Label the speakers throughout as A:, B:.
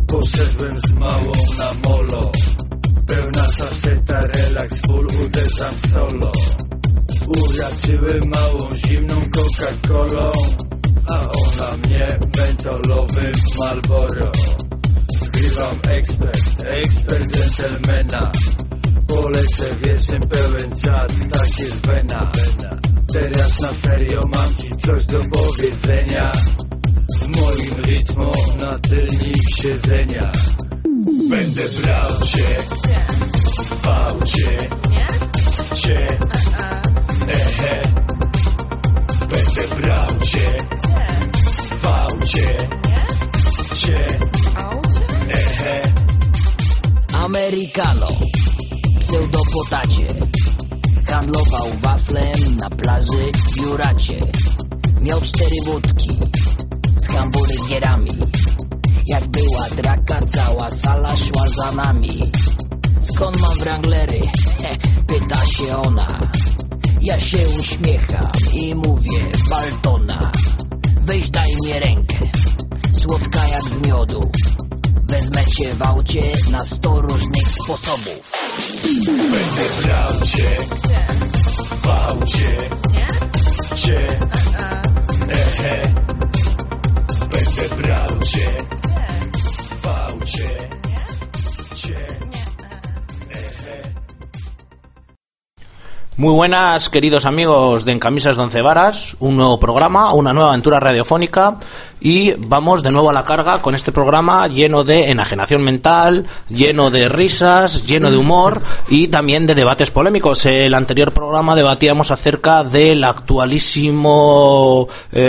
A: Poszedłem z małą na molo, pełna faceta, relaks, full, uderzam solo. Uraczyłem małą zimną Coca-Colą, a ona mnie mentolowym Marlboro. Zgrywam ekspert dżentelmena. Polecę wierszem pełen czad, tak jest wena. Teraz na serio mam ci coś do powiedzenia. W moim rytmu na tylnik siedzenia. Będę brał cię w aucie, cię, ehe. Będę brał cię w aucie, cię, ehe.
B: Americano, pseudopotacie, handlował waflem na plaży w Juracie. Miał 4 wódki z hamburgerami. Jak była draka, cała sala szła za nami. Skąd mam Wranglery? Pyta się ona. Ja się uśmiecham i mówię Baltona. Weź daj mi rękę, słodka jak z miodu. Wezmę cię w aucie na 100 różnych sposobów.
A: Będę brał cię w aucie, cię, ehe. Będę brał cię w aucie, cię, ehe.
C: Muy buenas, queridos amigos de En Camisas de Once Varas, un nuevo programa, una nueva aventura radiofónica y vamos de nuevo a la carga con este programa lleno de enajenación mental, lleno de risas, lleno de humor y también de debates polémicos. El anterior programa debatíamos acerca del actualísimo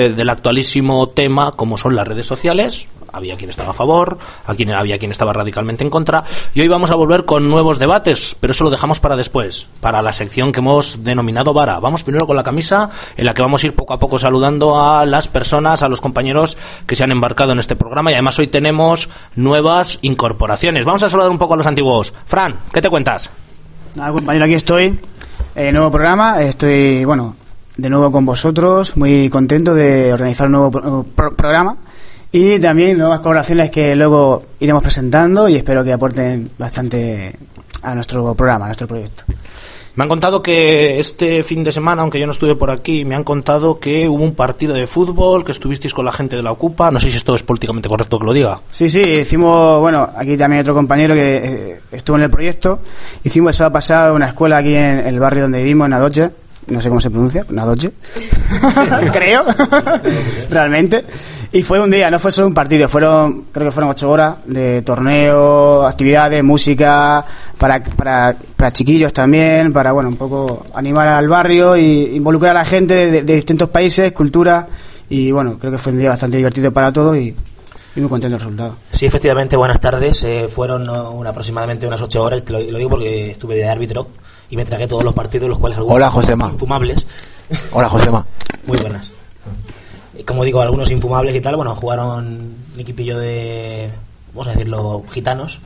C: tema como son las redes sociales. Había quien estaba a favor, había quien estaba radicalmente en contra, y hoy vamos a volver con nuevos debates, pero eso lo dejamos para después, para la sección que hemos denominado Vara. Vamos primero con la camisa, en la que vamos a ir poco a poco saludando a las personas, a los compañeros que se han embarcado en este programa, y además hoy tenemos nuevas incorporaciones. Vamos a saludar un poco a los antiguos. Fran, ¿qué te cuentas?
D: Nada, compañero, aquí estoy, nuevo programa, estoy, de nuevo con vosotros, muy contento de organizar un nuevo programa. Y también nuevas colaboraciones que luego iremos presentando y espero que aporten bastante a nuestro programa, a nuestro proyecto.
C: Me han contado que este fin de semana, aunque yo no estuve por aquí, me han contado que hubo un partido de fútbol, que estuvisteis con la gente de la Ocupa. No sé si esto es políticamente correcto que lo diga. Sí,
D: hicimos, aquí también hay otro compañero que estuvo en el proyecto. Hicimos el sábado pasado una escuela aquí en el barrio donde vivimos, en Adoche. No sé cómo se pronuncia, Nadoche. Creo, realmente. Y fue un día, no fue solo un partido, creo que fueron 8 horas de torneo, actividades, música, para chiquillos también, para, un poco animar al barrio y involucrar a la gente de distintos países, culturas, y creo que fue un día bastante divertido para todos y muy contento del resultado.
E: Sí, efectivamente, buenas tardes. Fueron aproximadamente unas 8 horas, lo digo porque estuve de árbitro y me tragué todos los partidos, los cuales algunos
F: Hola, Josema.
E: Infumables.
F: Hola, Josema.
E: Muy buenas. Como digo, algunos infumables y tal, jugaron un equipillo de, vamos a decirlo, gitanos.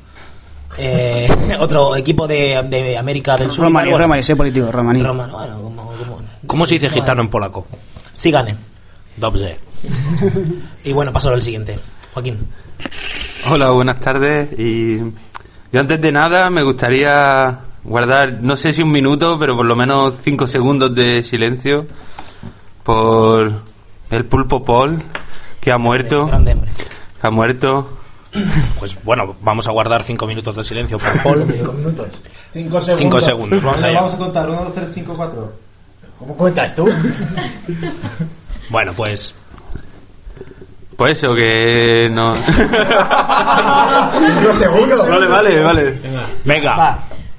E: Otro equipo de América del Sur.
D: Romaní, sé político, romaní.
C: ¿Cómo se dice gitano en polaco?
E: Cigane.
C: Dobrze.
E: Y paso al siguiente. Joaquín.
G: Hola, buenas tardes. Y yo antes de nada me gustaría guardar, no sé si un minuto, pero por lo menos 5 segundos de silencio por el Pulpo Paul, que ha muerto.
E: Grande hombre.
G: Que ha muerto.
C: Pues vamos a guardar 5 minutos de silencio por Paul.
H: 5 minutos.
C: 5 segundos, vamos allá.
H: Vamos a contar 1, 2, 3, 5, 4. ¿Cómo cuentas tú?
C: Pues
G: eso, que no.
H: 5 segundos.
G: Vale.
C: Venga.
D: Va.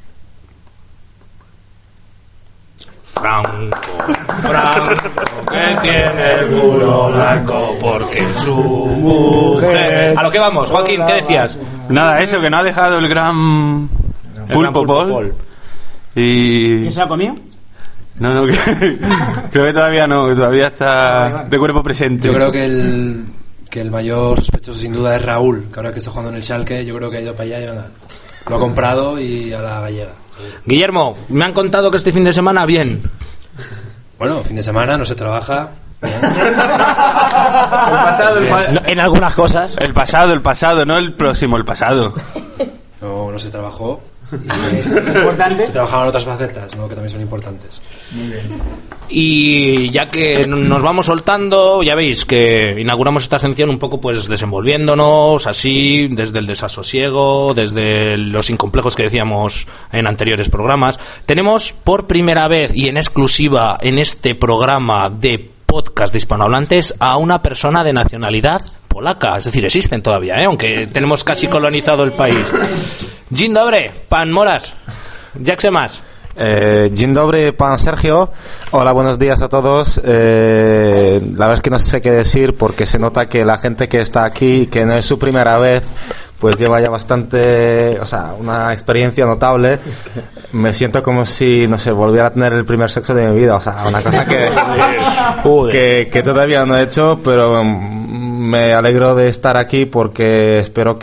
C: Franco, que tiene el culo blanco porque su mujer... A lo que vamos, Joaquín, ¿qué decías?
G: Nada, eso, que no ha dejado el gran Pulpo Paul. Y...
D: ¿Quién se lo ha comido?
G: No, creo que todavía no, que todavía está de cuerpo presente.
F: Yo creo que el mayor sospechoso sin duda es Raúl, que ahora que está jugando en el Schalke, yo creo que ha ido para allá y venga, lo ha comprado y a la gallega.
C: Guillermo, me han contado que este fin de semana bien.
F: Bueno, fin de semana no se trabaja,
E: En algunas cosas.
G: El pasado, no el próximo, el pasado.
F: No se trabajó.
D: Es importante.
F: Se trabajaban otras facetas, ¿no? Que también son importantes.
D: Muy bien.
C: Y ya que nos vamos soltando, ya veis que inauguramos esta sección un poco pues desenvolviéndonos así, desde el desasosiego, desde los incomplejos que decíamos en anteriores programas. Tenemos por primera vez y en exclusiva en este programa de podcast de hispanohablantes a una persona de nacionalidad polaca, es decir, existen todavía, aunque tenemos casi colonizado el país. Dzień dobry, pan Moras. Jak se más?
I: Dzień dobry, pan Sergio. Hola, buenos días a todos. La verdad es que no sé qué decir porque se nota que la gente que está aquí, que no es su primera vez, pues lleva ya bastante, o sea, una experiencia notable. Me siento como si, no sé, volviera a tener el primer sexo de mi vida, o sea, una cosa que todavía no he hecho, pero me alegro de estar aquí porque espero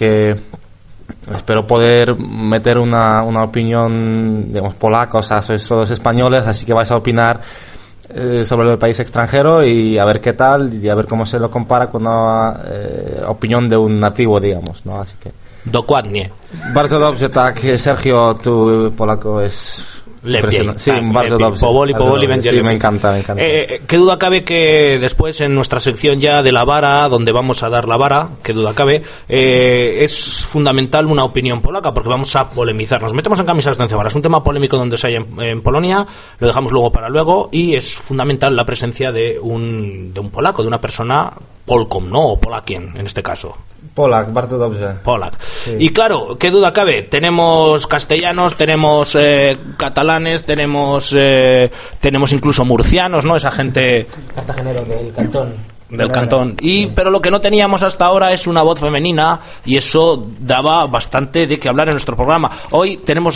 I: poder meter una opinión, digamos, polaca, o sea, sois todos españoles, así que vais a opinar sobre el país extranjero y a ver qué tal y a ver cómo se lo compara con una opinión de un nativo, digamos, ¿no? Así que...
C: Dokładnie.
I: Bardzo dobrze, tak, Sergio, tu polako es...
C: Lepiej.
I: Sí, bardzo dobrze.
C: Powoli będzie
I: sí,
C: lepiej.
I: me encanta.
C: Qué duda cabe que después en nuestra sección ya de la vara, donde vamos a dar la vara, qué duda cabe, es fundamental una opinión polaca, porque vamos a polemizar. Nos metemos en camisas de once varas, un tema polémico donde se hay en Polonia, lo dejamos luego para luego, y es fundamental la presencia de un polaco, de una persona Polkom, ¿no? O Polakien, en este caso.
I: Polak, bardzo dobrze.
C: Polak. Sí. Y claro, qué duda cabe, tenemos castellanos, tenemos catalanes, tenemos incluso murcianos, ¿no? Esa gente...
E: Cartagenero del cantón.
C: Del cantón. Pero lo que no teníamos hasta ahora es una voz femenina, y eso daba bastante de qué hablar en nuestro programa. Hoy tenemos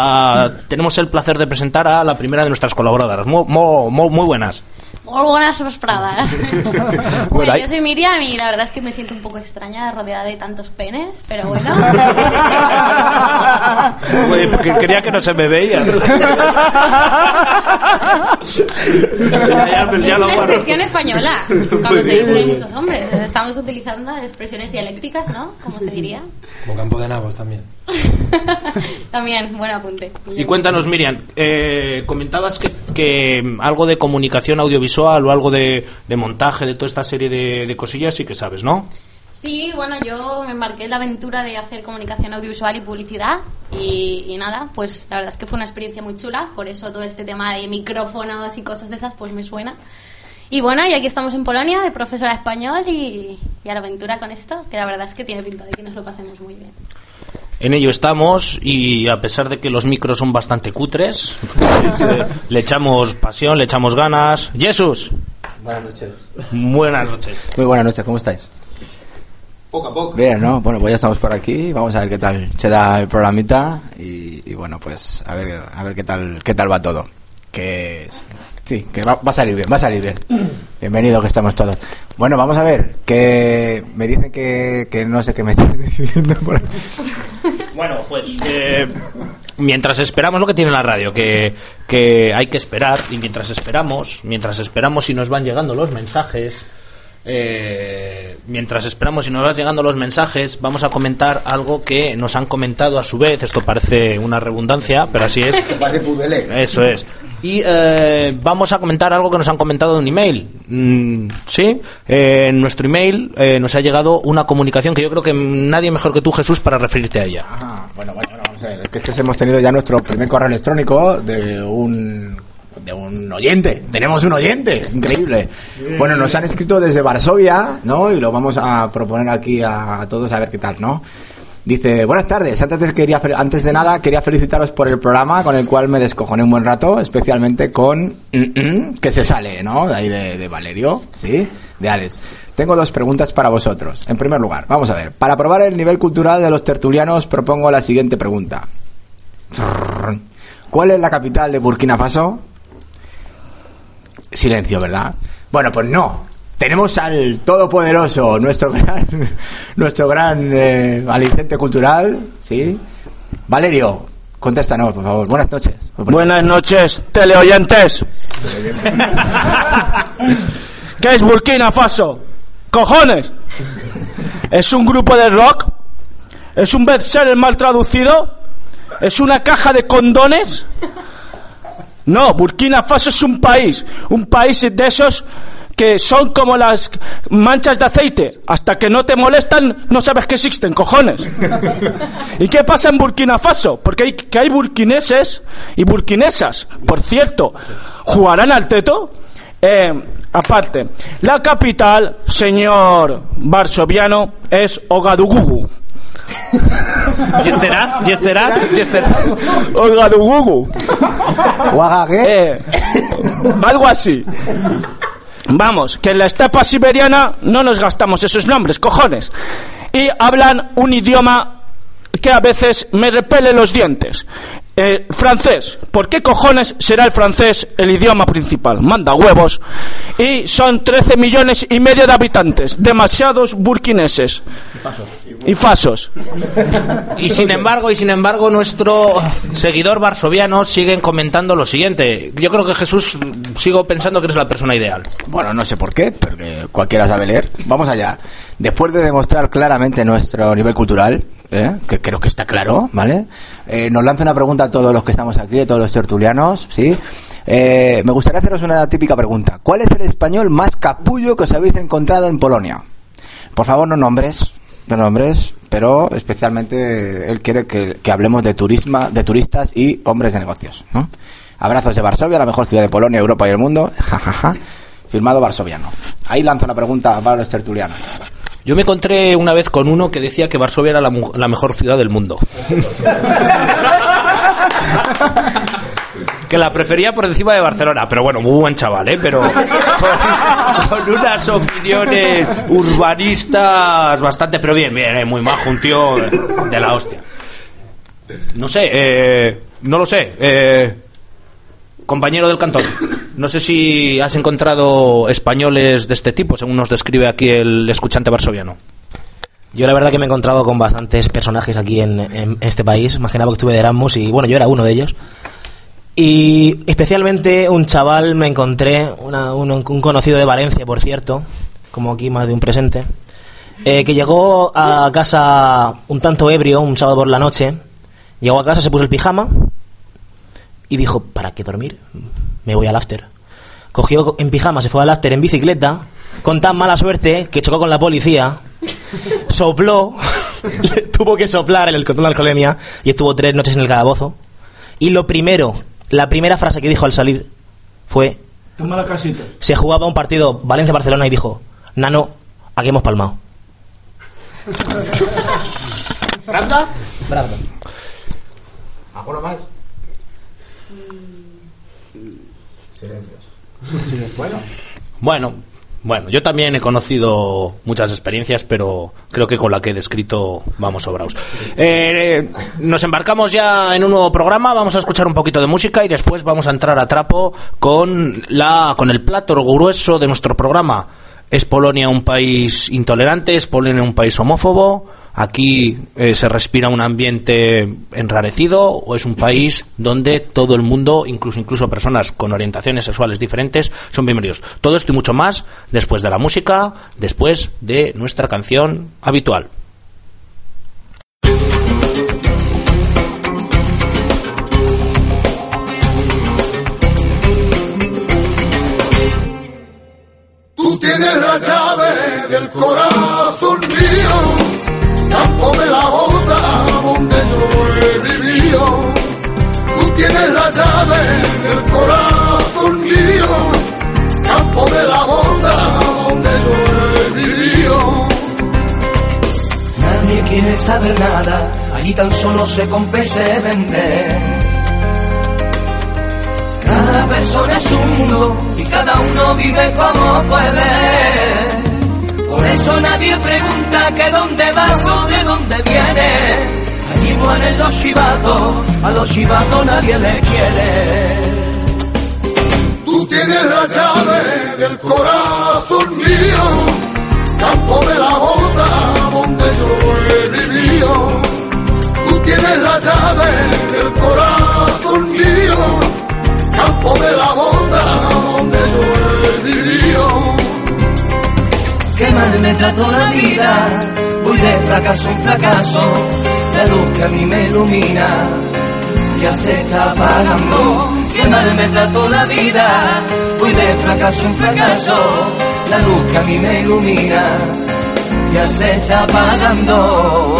C: el placer de presentar a la primera de nuestras colaboradoras. Muy buenas.
J: Muy buenas vespradas. Bueno, yo soy Miriam y la verdad es que me siento un poco extraña rodeada de tantos penes, pero bueno.
C: Porque quería que no se me veía.
J: Es una expresión española. Cuando se dice que hay muchos hombres. Estamos utilizando expresiones dialécticas, ¿no? ¿Cómo se diría?
F: Como campo de nabos también.
J: También, buen apunte.
C: Y cuéntanos, Miriam, comentabas que algo de comunicación audiovisual o algo de montaje, de toda esta serie de cosillas sí que sabes, ¿no?
J: Sí, bueno, yo me embarqué en la aventura de hacer comunicación audiovisual y publicidad y nada, pues la verdad es que fue una experiencia muy chula, por eso todo este tema de micrófonos y cosas de esas pues me suena. Y bueno, y aquí estamos en Polonia de profesora de español y a la aventura con esto, que la verdad es que tiene pinta de que nos lo pasemos muy bien.
C: En ello estamos, y a pesar de que los micros son bastante cutres, pues, le echamos pasión, le echamos ganas. ¡Jesús!
K: Buenas noches.
C: Buenas noches.
K: Muy buenas noches, ¿cómo estáis?
C: Poco a poco.
K: Bien, ¿no? Bueno, pues ya estamos por aquí, vamos a ver qué tal se da el programita y bueno, pues a ver qué tal va todo. Que sí, que va a salir bien. Bienvenido, que estamos todos. Bueno, vamos a ver, que me dicen que no sé qué me están diciendo por ahí.
C: Bueno, pues mientras esperamos, lo que tiene la radio, que hay que esperar, y mientras esperamos y nos van llegando los mensajes, vamos a comentar algo que nos han comentado a su vez. Esto parece una redundancia, pero así es.
K: Parece Pudelec.
C: Eso es. Y vamos a comentar algo que nos han comentado en un email. ¿Sí? En nuestro email nos ha llegado una comunicación que yo creo que nadie mejor que tú, Jesús, para referirte a ella.
K: Ajá. Bueno, vamos a ver. Es que hemos tenido ya nuestro primer correo electrónico de un oyente. Tenemos un oyente, increíble. Bueno, nos han escrito desde Varsovia, ¿no? Y lo vamos a proponer aquí a todos a ver qué tal, ¿no? Dice, buenas tardes, antes de nada quería felicitaros por el programa, con el cual me descojoné un buen rato, especialmente con que se sale, ¿no? De ahí de Valerio, ¿sí? De Alex. Tengo dos preguntas para vosotros. En primer lugar, vamos a ver, para probar el nivel cultural de los tertulianos propongo la siguiente pregunta. ¿Cuál es la capital de Burkina Faso? Silencio, ¿verdad? Bueno, pues no. Tenemos al todopoderoso, nuestro gran aliciente cultural, ¿sí? Valerio, contéstanos, por favor. Buenas noches.
L: Buenas noches, teleoyentes. ¿Qué es Burkina Faso? ¡Cojones! ¿Es un grupo de rock? ¿Es un bestseller mal traducido? ¿Es una caja de condones? No, Burkina Faso es un país de esos que son como las manchas de aceite. Hasta que no te molestan, no sabes que existen, cojones. ¿Y qué pasa en Burkina Faso? Porque hay burkineses y burkinesas. Por cierto, ¿jugarán al teto? Aparte, la capital, señor varsoviano, es Ouagadougou.
C: ¿Yesterás?
L: Ouagadougou.
K: ¿Ouagagué?
L: Algo así. Vamos, que en la estepa siberiana no nos gastamos esos nombres, cojones. Y hablan un idioma que a veces me repele los dientes. Francés. ¿Por qué cojones será el francés el idioma principal? Manda huevos. Y son 13 millones y medio de habitantes. Demasiados burkineses. Y fasos.
C: Y sin embargo, nuestro seguidor varsoviano siguen comentando lo siguiente. Yo creo que Jesús, sigo pensando que eres la persona ideal.
K: Bueno, no sé por qué, porque cualquiera sabe leer. Vamos allá. Después de demostrar claramente nuestro nivel cultural, que creo que está claro, ¿vale? Nos lanza una pregunta a todos los que estamos aquí, a todos los tertulianos, ¿sí? Me gustaría haceros una típica pregunta. ¿Cuál es el español más capullo que os habéis encontrado en Polonia? Por favor, no nombres, pero especialmente él quiere que hablemos de turistas y hombres de negocios, ¿no? Abrazos de Varsovia, la mejor ciudad de Polonia, Europa y el mundo. Jajaja. Firmado varsoviano. Ahí lanzo la pregunta para los tertulianos.
C: Yo me encontré una vez con uno que decía que Varsovia era la mejor ciudad del mundo. Que la prefería por encima de Barcelona. Pero bueno, muy buen chaval, pero con unas opiniones urbanistas bastante... Pero bien, muy majo, un tío de la hostia. No sé, no lo sé. Compañero del cantón, no sé si has encontrado españoles de este tipo, según nos describe aquí el escuchante varsoviano.
E: Yo la verdad que me he encontrado con bastantes personajes aquí en este país, más que nada porque estuve de Erasmus y bueno, yo era uno de ellos. Y especialmente un chaval me encontré, un conocido de Valencia, por cierto, como aquí más de un presente, que llegó a casa un tanto ebrio, un sábado por la noche, llegó a casa, se puso el pijama y dijo, ¿para qué dormir? Me voy al after. Cogió en pijama, se fue al after en bicicleta, con tan mala suerte que chocó con la policía, sopló, tuvo que soplar en el control de alcoholemia y estuvo 3 noches en el calabozo. Y la primera frase que dijo al salir fue:
L: toma la casita.
E: Se jugaba un partido Valencia-Barcelona y dijo: Nano, aquí hemos palmado.
K: ¿Branda?
E: Bravo.
K: ¿Alguno más? Silencios.
C: Bueno, yo también he conocido muchas experiencias, pero creo que con la que he descrito vamos sobrados. Nos embarcamos ya en un nuevo programa, vamos a escuchar un poquito de música y después vamos a entrar a trapo con el plato grueso de nuestro programa. ¿Es Polonia un país intolerante? ¿Es Polonia un país homófobo? ¿Aquí se respira un ambiente enrarecido? ¿O es un país donde todo el mundo, incluso personas con orientaciones sexuales diferentes, son bienvenidos? Todo esto y mucho más después de la música, después de nuestra canción habitual.
M: Tú tienes la llave del corazón mío, campo de la bota donde yo he vivido. Tú tienes la llave del corazón mío, campo de la bota donde yo he vivido.
N: Nadie quiere saber nada, allí tan solo se compra y se vende. Cada persona es un mundo y cada uno vive como puede. Por eso nadie pregunta que dónde vas o de dónde vienes. Allí mueren los chivatos, a los chivatos nadie le quiere.
M: Tú tienes la llave del corazón mío, campo de la bota donde yo he vivido. Tú tienes la llave del corazón mío, campo de la bota donde yo he vivido.
N: trató la vida. Voy de fracaso en fracaso, la luz que a mí me ilumina ya se está apagando. Qué mal me trató la vida. Voy de fracaso en fracaso, la luz que a mí me ilumina ya se está apagando.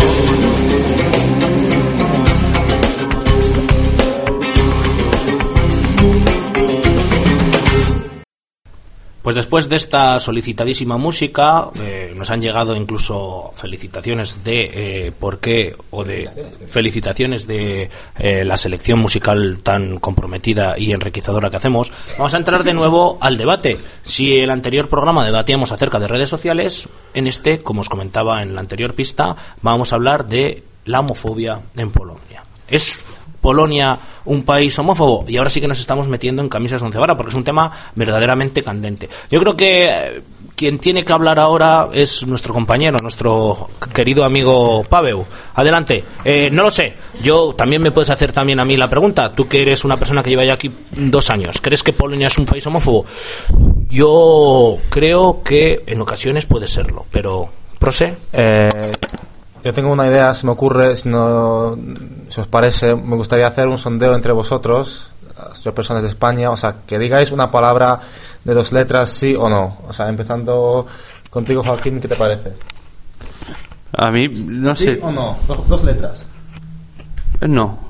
C: Pues después de esta solicitadísima música, nos han llegado incluso felicitaciones de felicitaciones de la selección musical tan comprometida y enriquecedora que hacemos. Vamos a entrar de nuevo al debate. Si en el anterior programa debatíamos acerca de redes sociales, en este, como os comentaba en la anterior pista, vamos a hablar de la homofobia en Polonia. ¿Es Polonia un país homófobo? Y ahora sí que nos estamos metiendo en camisas de once varas, porque es un tema verdaderamente candente. Yo creo que quien tiene que hablar ahora es nuestro compañero, nuestro querido amigo Paweł. Adelante. No lo sé, yo también me puedes hacer también a mí la pregunta. Tú que eres una persona que lleva ya aquí 2 años, ¿crees que Polonia es un país homófobo? Yo creo que en ocasiones puede serlo, pero ¿prosé?
I: Yo tengo una idea, se me ocurre, si os parece, me gustaría hacer un sondeo entre vosotros, las personas de España, o sea, que digáis una palabra de 2 letras, sí o no. O sea, empezando contigo, Joaquín, ¿qué te parece?
G: A mí, no
I: sé. ¿Sí o no? 2 letras.
G: No.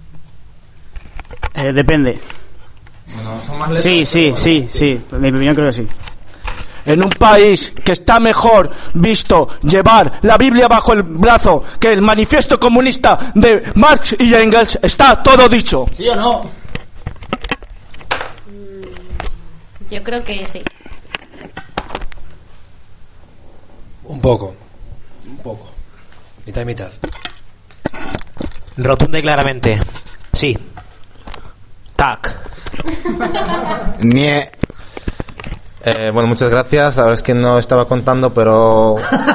D: Depende.
I: Bueno, son más letras.
D: Sí. En mi opinión creo que sí.
L: En un país que está mejor visto llevar la Biblia bajo el brazo que el manifiesto comunista de Marx y Engels, está todo dicho.
D: ¿Sí o no?
J: Yo creo que sí.
F: Un poco. Mitad y mitad.
E: Rotunda y claramente. Sí.
C: Tac.
K: Nie.
I: Bueno, muchas gracias. La verdad es que no estaba contando, pero...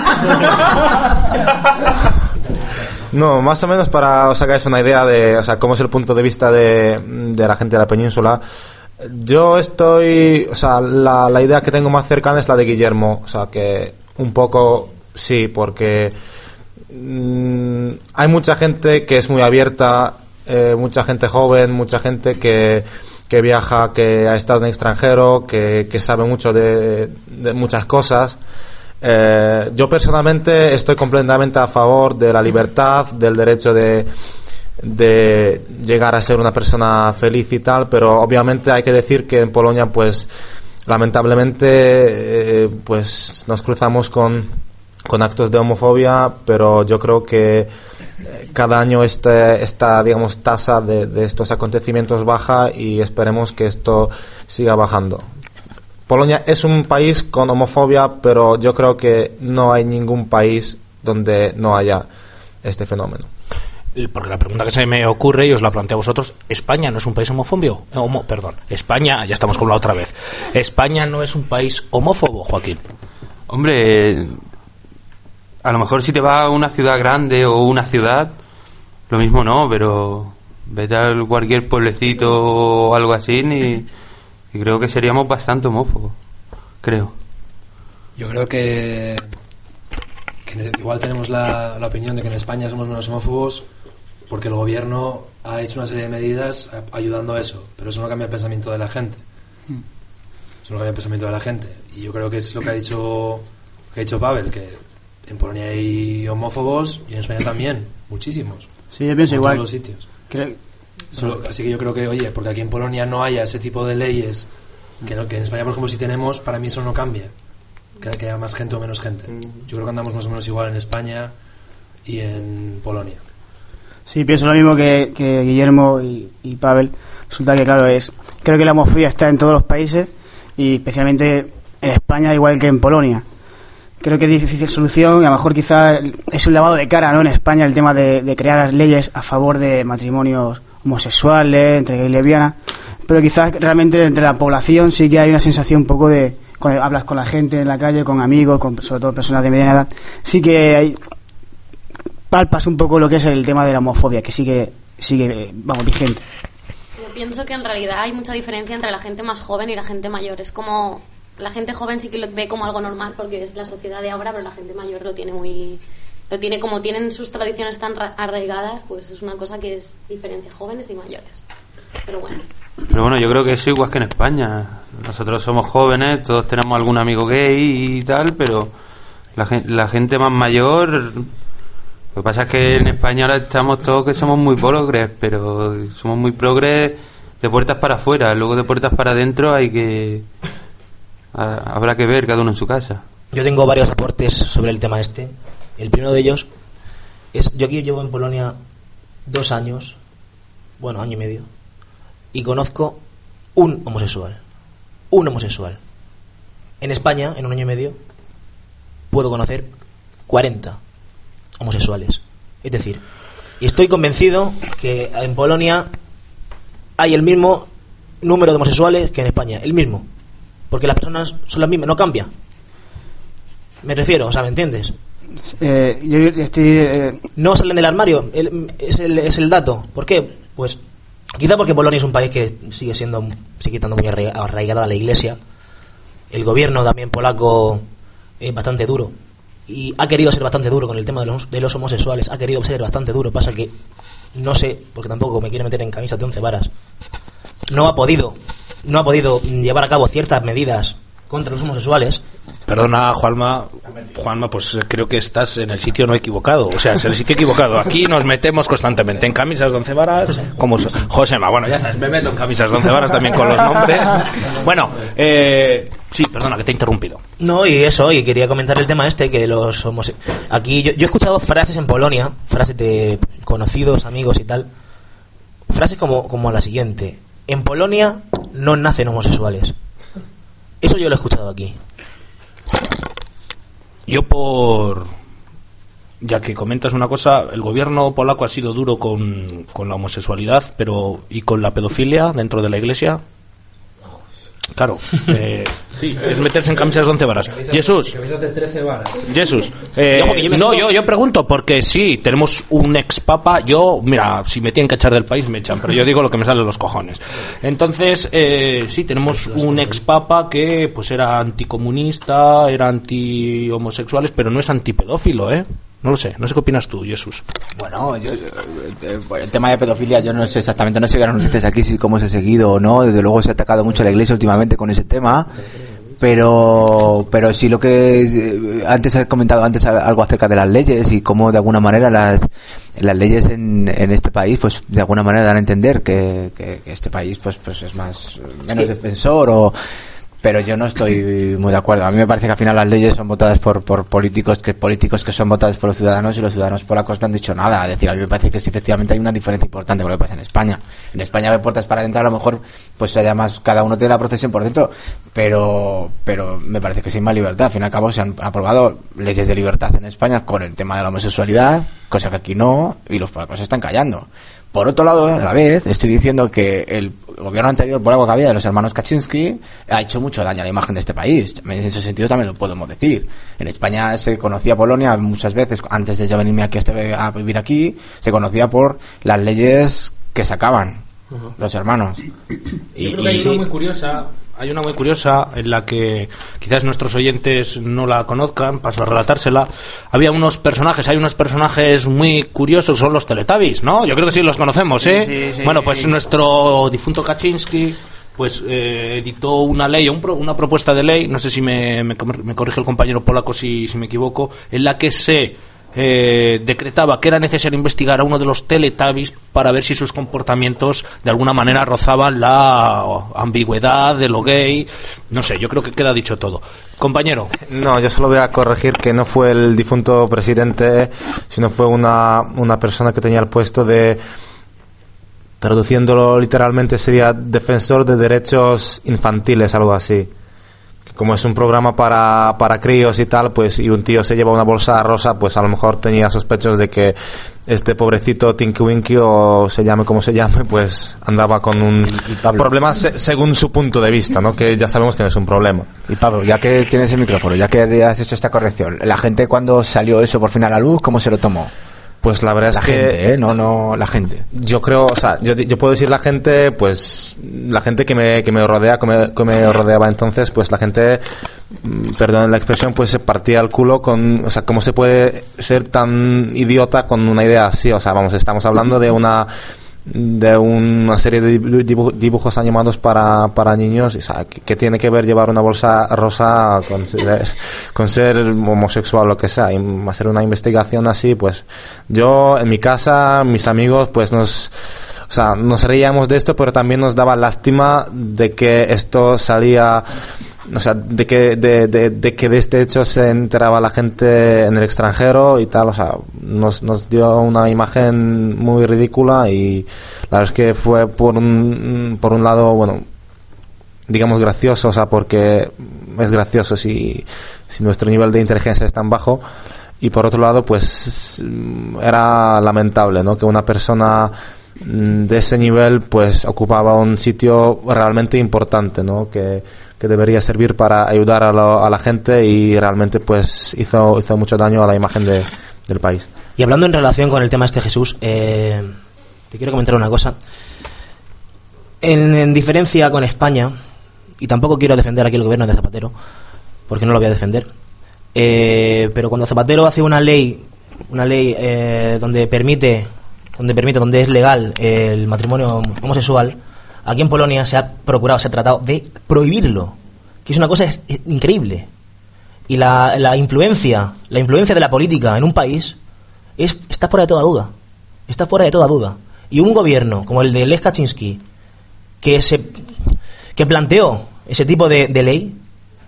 I: No, más o menos para os hagáis una idea de, o sea, cómo es el punto de vista de la gente de la península. Yo estoy... O sea, la idea que tengo más cercana es la de Guillermo. O sea, que un poco sí, porque... hay mucha gente que es muy abierta, mucha gente joven, mucha gente que viaja, que ha estado en extranjero, que sabe mucho de muchas cosas. Yo personalmente estoy completamente a favor de la libertad, del derecho de llegar a ser una persona feliz y tal, pero obviamente hay que decir que en Polonia, pues lamentablemente, pues nos cruzamos con actos de homofobia, pero yo creo que cada año esta digamos tasa de estos acontecimientos baja y esperemos que esto siga bajando. Polonia es un país con homofobia, pero yo creo que no hay ningún país donde no haya este fenómeno.
C: Porque la pregunta que se me ocurre y os la planteo a vosotros, ¿España no es un país homofóbico? España, ya estamos con la otra vez. ¿España no es un país homófobo, Joaquín?
G: Hombre, a lo mejor si te vas a una ciudad grande o una ciudad, lo mismo no, pero vete a cualquier pueblecito o algo así y creo que seríamos bastante homófobos, creo.
F: Yo creo que igual tenemos la opinión de que en España somos menos homófobos porque el gobierno ha hecho una serie de medidas ayudando a eso, pero eso no cambia el pensamiento de la gente. Y yo creo que es lo que ha dicho Paweł, que en Polonia hay homófobos y en España también, muchísimos.
D: Sí, yo pienso igual.
F: En todos los sitios. Así que yo creo que, oye, porque aquí en Polonia no haya ese tipo de leyes, que en España, por ejemplo, sí tenemos, para mí eso no cambia. Que haya más gente o menos gente. Yo creo que andamos más o menos igual en España y en Polonia.
D: Sí, pienso lo mismo que Guillermo y Paweł. Resulta que, claro, creo que la homofobia está en todos los países y especialmente en España, igual que en Polonia. Creo que es difícil solución y a lo mejor quizás es un lavado de cara, ¿no? En España el tema de crear leyes a favor de matrimonios homosexuales, entre gay y lesbianas, pero quizás realmente entre la población sí que hay una sensación un poco de, cuando hablas con la gente en la calle, con amigos, sobre todo personas de mediana edad, sí que palpas un poco lo que es el tema de la homofobia, que sigue vigente.
J: Yo pienso que en realidad hay mucha diferencia entre la gente más joven y la gente mayor. Es como La gente joven sí que lo ve como algo normal porque es la sociedad de ahora, pero la gente mayor lo tiene como tienen sus tradiciones tan arraigadas, pues es una cosa que es diferencia jóvenes y mayores. Pero bueno, yo creo que es igual que en España. Nosotros somos jóvenes, todos tenemos algún amigo gay y tal, pero la gente más mayor, lo que pasa es que en España ahora estamos todos que somos muy progres, pero somos muy progres de puertas para afuera, luego de puertas para adentro habrá que ver cada uno en su casa.
E: Yo tengo varios aportes sobre el tema este. El primero de ellos es, yo aquí llevo en Polonia 2 años, bueno, año y medio, y conozco un homosexual. En España, en un año y medio, puedo conocer 40 homosexuales. Es decir, y estoy convencido que en Polonia hay el mismo número de homosexuales que en España, el mismo. Porque las personas son las mismas, no cambia. Me refiero, o sea, ¿me entiendes?
D: Yo estoy...
E: No salen del armario, es el dato. ¿Por qué? Pues quizá porque Polonia es un país que sigue estando muy arraigada a la Iglesia. El gobierno también polaco es bastante duro y ha querido ser bastante duro con el tema de los homosexuales. Ha querido ser bastante duro. Pasa que no sé, porque tampoco me quiero meter en camisa de 11 varas. No ha podido llevar a cabo ciertas medidas contra los homosexuales.
C: Perdona, Juanma, pues creo que estás en el sitio no equivocado. O sea, es el sitio equivocado. Aquí nos metemos constantemente en camisas de 11 varas, como Josema. Bueno, ya sabes, me meto en camisas de 11 varas también con los nombres. Bueno, sí, perdona, que te he interrumpido.
E: No, y eso, y quería comentar el tema este, que los homosexuales... Aquí yo he escuchado frases en Polonia, frases de conocidos, amigos y tal. Frases como la siguiente: en Polonia no nacen homosexuales. Eso yo lo he escuchado aquí.
C: Ya que comentas una cosa, el gobierno polaco ha sido duro con la homosexualidad, pero ¿y con la pedofilia dentro de la iglesia? Claro, sí, es meterse en camisas de 11 varas. Jesús.
F: Camisas de 13 varas.
C: Jesús. Yo pregunto, porque sí, tenemos un ex papa. Yo, mira, si me tienen que echar del país, me echan, pero yo digo lo que me sale de los cojones. Entonces, sí, tenemos un ex papa que pues era anticomunista, era anti-homosexuales, pero no es antipedófilo, ¿eh? No lo sé, no sé qué opinas tú, Jesús.
K: Bueno, el tema de pedofilia yo no sé exactamente, no sé qué noticias aquí, si cómo se ha seguido o no. Desde luego se ha atacado mucho a la iglesia últimamente con ese tema, pero sí, lo que antes has comentado algo acerca de las leyes y cómo de alguna manera las leyes en este país pues de alguna manera dan a entender que este país pues es menos defensor pero yo no estoy muy de acuerdo. A mí me parece que al final las leyes son votadas por políticos que son votados por los ciudadanos, y los ciudadanos polacos no han dicho nada. Es decir, a mí me parece que sí, efectivamente hay una diferencia importante con lo que pasa en España. En España de puertas para adentro a lo mejor pues haya más, cada uno tiene la procesión por dentro, pero me parece que sin más libertad. Al fin y al cabo se han aprobado leyes de libertad en España con el tema de la homosexualidad, cosa que aquí no, y los polacos se están callando. Por otro lado, a la vez, estoy diciendo que el gobierno anterior polaco que había de los hermanos Kaczynski ha hecho mucho daño a la imagen de este país. En ese sentido también lo podemos decir. En España se conocía Polonia muchas veces, antes de yo venirme aquí a vivir aquí, se conocía por las leyes que sacaban los hermanos.
C: Yo creo que hay una muy curiosa en la que quizás nuestros oyentes no la conozcan, paso a relatársela. Hay unos personajes muy curiosos, son los Teletubbies, ¿no? Yo creo que sí los conocemos, ¿eh? Sí, bueno, pues nuestro difunto Kaczynski pues editó una ley, una propuesta de ley, no sé si me corrige el compañero polaco si me equivoco, en la que se decretaba que era necesario investigar a uno de los Teletubbies para ver si sus comportamientos de alguna manera rozaban la ambigüedad de lo gay. No sé, yo creo que queda dicho todo. Compañero.
I: No, yo solo voy a corregir que no fue el difunto presidente, sino fue una persona que tenía el puesto de, traduciéndolo literalmente sería defensor de derechos infantiles, algo así. Como es un programa para críos y tal, pues, y un tío se lleva una bolsa rosa, pues a lo mejor tenía sospechos de que este pobrecito Tinky Winky, o se llame como se llame, pues andaba con un problema según su punto de vista, ¿no? Que ya sabemos que no es un problema.
K: Y Pablo, ya que tienes el micrófono, ya que has hecho esta corrección, la gente cuando salió eso por fin a la luz, ¿cómo se lo tomó?
I: Pues la verdad
K: La
I: es que...
K: gente, no la gente.
I: Yo creo, o sea, yo puedo decir la gente, pues la gente que me rodea, que me rodeaba entonces, pues la gente, perdón la expresión, pues se partía el culo con, o sea, ¿cómo se puede ser tan idiota con una idea así? O sea, vamos, estamos hablando de una serie de dibujos animados para niños, o sea, que tiene que ver llevar una bolsa rosa con ser homosexual o lo que sea, y hacer una investigación así. Pues yo en mi casa, mis amigos, pues nos reíamos de esto, pero también nos daba lástima de que esto salía, o sea, de que de este hecho se enteraba la gente en el extranjero y tal. O sea, nos dio una imagen muy ridícula, y la verdad es que fue por un lado, bueno, digamos gracioso, o sea, porque es gracioso si nuestro nivel de inteligencia es tan bajo, y por otro lado, pues era lamentable, ¿no?, que una persona de ese nivel pues ocupaba un sitio realmente importante, ¿no?, que debería servir para ayudar a la gente, y realmente pues hizo mucho daño a la imagen del país.
E: Y hablando en relación con el tema este, Jesús, te quiero comentar una cosa. En diferencia con España, y tampoco quiero defender aquí el gobierno de Zapatero, porque no lo voy a defender, pero cuando Zapatero hace una ley donde es legal el matrimonio homosexual, aquí en Polonia se ha tratado de prohibirlo, que es una cosa increíble. Y la influencia de la política en un país está fuera de toda duda. Está fuera de toda duda. Y un gobierno como el de Lech Kaczynski, que planteó ese tipo de ley.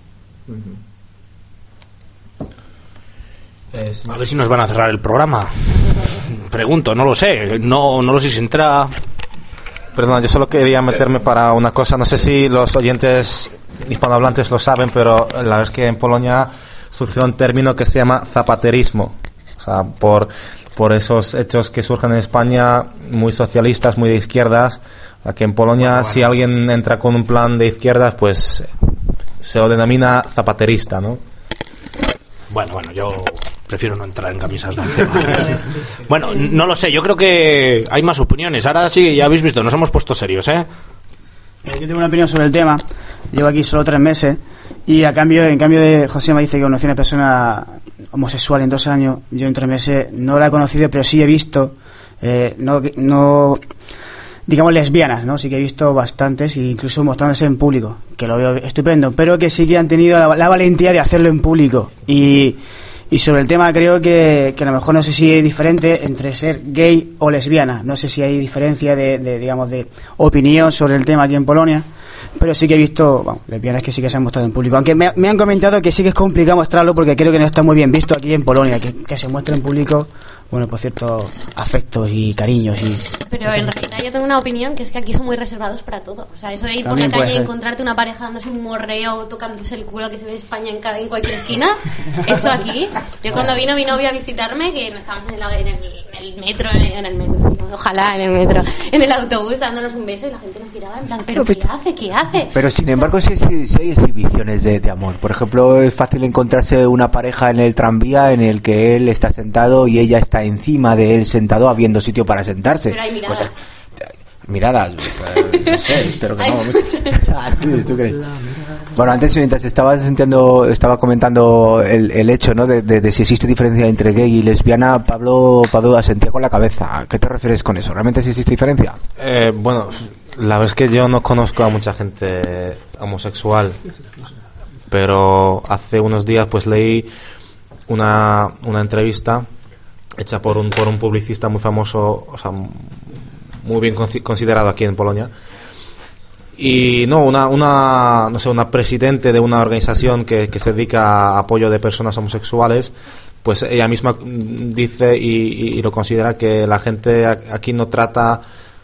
C: A ver si nos van a cerrar el programa. Pregunto, no lo sé. No lo sé si entra.
I: Perdón, yo solo quería meterme para una cosa. No sé si los oyentes hispanohablantes lo saben, pero la verdad es que en Polonia surgió un término que se llama zapaterismo. O sea, por esos hechos que surgen en España, muy socialistas, muy de izquierdas. Aquí en Polonia, si alguien entra con un plan de izquierdas, pues se lo denomina zapaterista, ¿no?
C: Bueno, yo prefiero no entrar en camisas de once varas. Bueno, no lo sé, yo creo que hay más opiniones. Ahora sí, ya habéis visto, nos hemos puesto serios, ¿eh?
D: Yo tengo una opinión sobre el tema. Llevo aquí solo 3 meses, y en cambio de José me dice que conocí a una persona homosexual en 2 años. Yo en 3 meses no la he conocido, pero sí he visto, no digamos lesbianas, ¿no? Sí que he visto bastantes, e incluso mostrándose en público, que lo veo estupendo, pero que sí que han tenido la valentía de hacerlo en público. Y sobre el tema creo que a lo mejor no sé si hay diferente entre ser gay o lesbiana. No sé si hay diferencia de opinión sobre el tema aquí en Polonia, pero sí que he visto lesbianas que sí que se han mostrado en público. Aunque me han comentado que sí que es complicado mostrarlo, porque creo que no está muy bien visto aquí en Polonia, que se muestre en público, bueno, por ciertos afectos y cariños. Pero
J: en realidad yo tengo una opinión, que es que aquí son muy reservados para todo. O sea, eso de ir también por la calle y encontrarte una pareja dándose un morreo, tocándose el culo, que se ve en España en cualquier esquina, eso aquí. Yo cuando vino mi novia a visitarme, que estábamos en el metro, ojalá en el metro, en el autobús, dándonos un beso, y la gente nos miraba en plan, ¿pero qué hace?
K: Pero sin embargo sí hay exhibiciones de amor. Por ejemplo, es fácil encontrarse una pareja en el tranvía en el que él está sentado y ella está encima de él sentado, habiendo sitio para sentarse.
J: Pero hay miradas.
K: Miradas, no sé, espero que no. Sí, ¿tú crees? Bueno, antes, mientras estaba comentando el hecho, ¿no?, de si existe diferencia entre gay y lesbiana, Pablo asentía con la cabeza. ¿A qué te refieres con eso? ¿Realmente sí existe diferencia?
I: Bueno, la verdad es que yo no conozco a mucha gente homosexual, pero hace unos días pues leí una entrevista hecha por un publicista muy famoso, o sea, muy bien considerado aquí en Polonia, y una presidente de una organización que se dedica a apoyo de personas homosexuales. Pues ella misma dice y lo considera, que la gente aquí no trata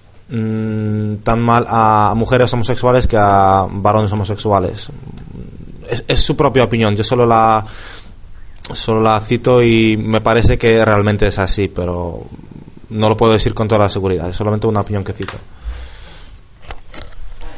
I: tan mal a mujeres homosexuales que a varones homosexuales. Es su propia opinión, yo solo la cito, y me parece que realmente es así, pero no lo puedo decir con toda la seguridad, es solamente una opinión que cito.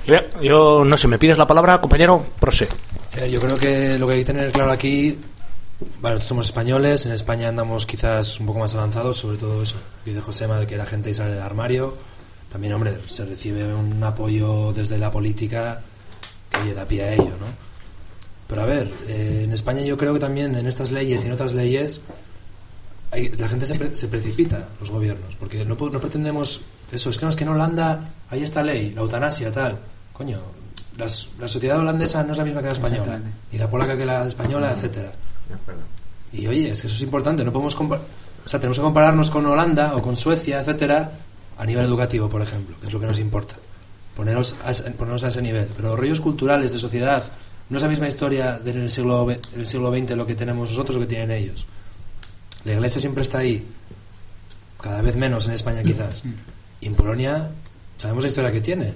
C: Yo no sé, ¿me pides la palabra, compañero? Prosé.
F: Yo creo que lo que hay que tener claro aquí Vale, nosotros somos españoles, en España andamos quizás un poco más avanzados, sobre todo eso que dice Josema, de que la gente sale del armario. También, hombre, se recibe un apoyo desde la política que, oye, da pie a ello, ¿no? Pero a ver, en España yo creo que también en estas leyes y en otras leyes la gente se precipita, los gobiernos, porque no pretendemos eso. Es que no, es que en Holanda hay esta ley, la eutanasia, tal. Coño, la sociedad holandesa no es la misma que la española, ni la polaca que la española, etcétera. Y oye, es que eso es importante, no podemos tenemos que compararnos con Holanda o con Suecia, etcétera, a nivel educativo, por ejemplo, que es lo que nos importa, ponernos a ese nivel. Pero los rollos culturales de sociedad no es la misma historia en el siglo XX lo que tenemos nosotros o lo que tienen ellos. La iglesia siempre está ahí, cada vez menos en España quizás, y en Polonia sabemos la historia que tiene,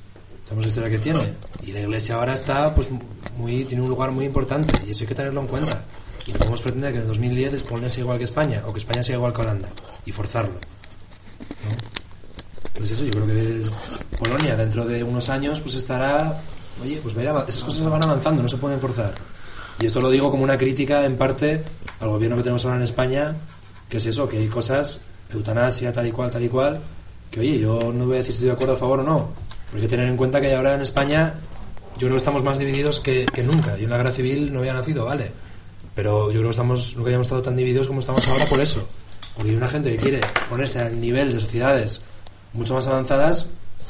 F: y la iglesia ahora está, pues, tiene un lugar muy importante, y eso hay que tenerlo en cuenta. Y no podemos pretender que en el 2010 Polonia sea igual que España, o que España sea igual que Holanda, y forzarlo, ¿no? Entonces eso, yo creo que Polonia dentro de unos años pues estará, oye, pues esas cosas van avanzando, no se pueden forzar. Y esto lo digo como una crítica en parte al gobierno que tenemos ahora en España, que es eso, que hay cosas, eutanasia, tal y cual, que oye, yo no voy a decir si estoy de acuerdo, a favor o no, pero hay que tener en cuenta que ahora en España yo creo que estamos más divididos que nunca. Yo en la guerra civil no había nacido, vale, pero yo creo que nunca habíamos estado tan divididos como estamos ahora por eso, porque hay una gente que quiere ponerse al nivel de sociedades mucho más avanzadas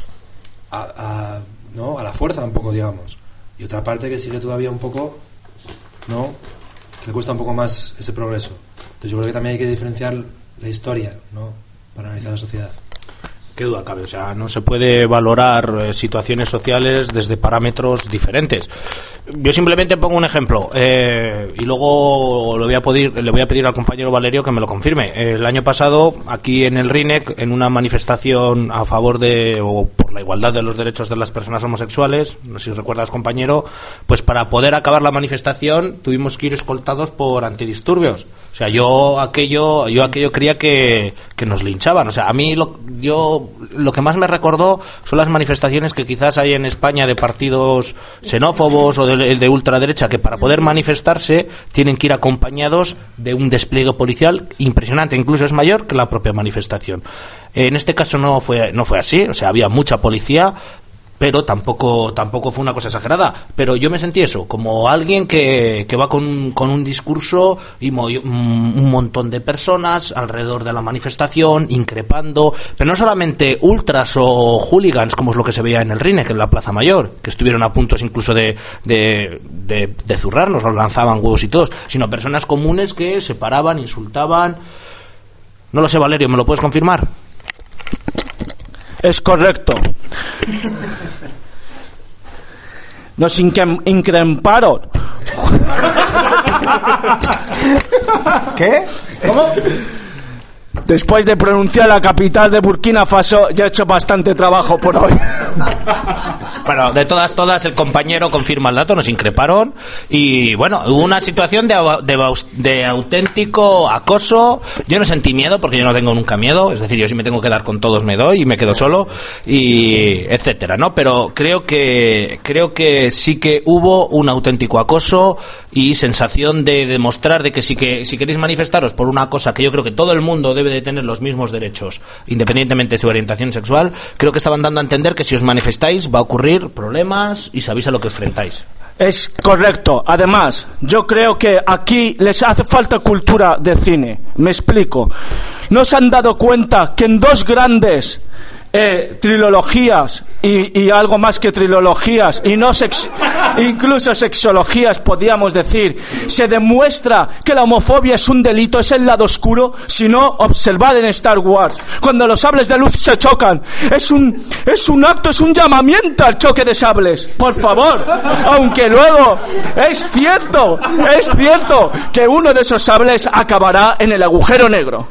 F: a la fuerza un poco, digamos, y otra parte que sigue todavía un poco, ¿no?, que le cuesta un poco más ese progreso. Entonces yo creo que también hay que diferenciar la historia, ¿no?, para analizar la sociedad.
C: Qué duda cabe, o sea, no se puede valorar situaciones sociales desde parámetros diferentes. Yo simplemente pongo un ejemplo y luego le voy a pedir al compañero Valerio que me lo confirme. El año pasado, aquí en el RINEC, en una manifestación a favor o por la igualdad de los derechos de las personas homosexuales, no sé si recuerdas, compañero, pues para poder acabar la manifestación tuvimos que ir escoltados por antidisturbios. O sea, yo aquello creía que nos linchaban. O sea, a mí lo que más me recordó son las manifestaciones que quizás hay en España de partidos xenófobos o de ultraderecha, que para poder manifestarse tienen que ir acompañados de un despliegue policial impresionante, incluso es mayor que la propia manifestación. En este caso no fue así, o sea, había mucha policía, pero tampoco fue una cosa exagerada. Pero yo me sentí eso, como alguien que va con un discurso y un montón de personas alrededor de la manifestación, increpando, pero no solamente ultras o hooligans, como es lo que se veía en el RINEC, en la Plaza Mayor, que estuvieron a puntos incluso de zurrarnos, nos lanzaban huevos y todos, sino personas comunes que se paraban, insultaban. No lo sé, Valerio, ¿me lo puedes confirmar?
L: Es correcto. Nos increparon.
K: ¿Qué?
L: ¿Cómo? Después de pronunciar la capital de Burkina Faso, ya he hecho bastante trabajo por hoy.
C: Bueno, de todas, el compañero confirma el dato, nos increparon y bueno, hubo una situación de auténtico acoso. Yo no sentí miedo porque yo no tengo nunca miedo, es decir, yo si me tengo que dar con todos me doy y me quedo solo y etcétera, ¿no? Pero creo que sí que hubo un auténtico acoso y sensación de demostrar de que si queréis manifestaros por una cosa que yo creo que todo el mundo debe de tener los mismos derechos, independientemente de su orientación sexual, creo que estaban dando a entender que si os manifestáis va a ocurrir problemas y sabéis a lo que os enfrentáis.
L: Es correcto. Además, yo creo que aquí les hace falta cultura de cine. Me explico. ¿No se han dado cuenta que en dos grandes trilogías y algo más que trilogías y no incluso sexologías, podríamos decir, se demuestra que la homofobia es un delito, es el lado oscuro? Si no, observad en Star Wars, cuando los sables de luz se chocan, es un acto, es un llamamiento al choque de sables, por favor. Aunque luego es cierto que uno de esos sables acabará en el agujero negro.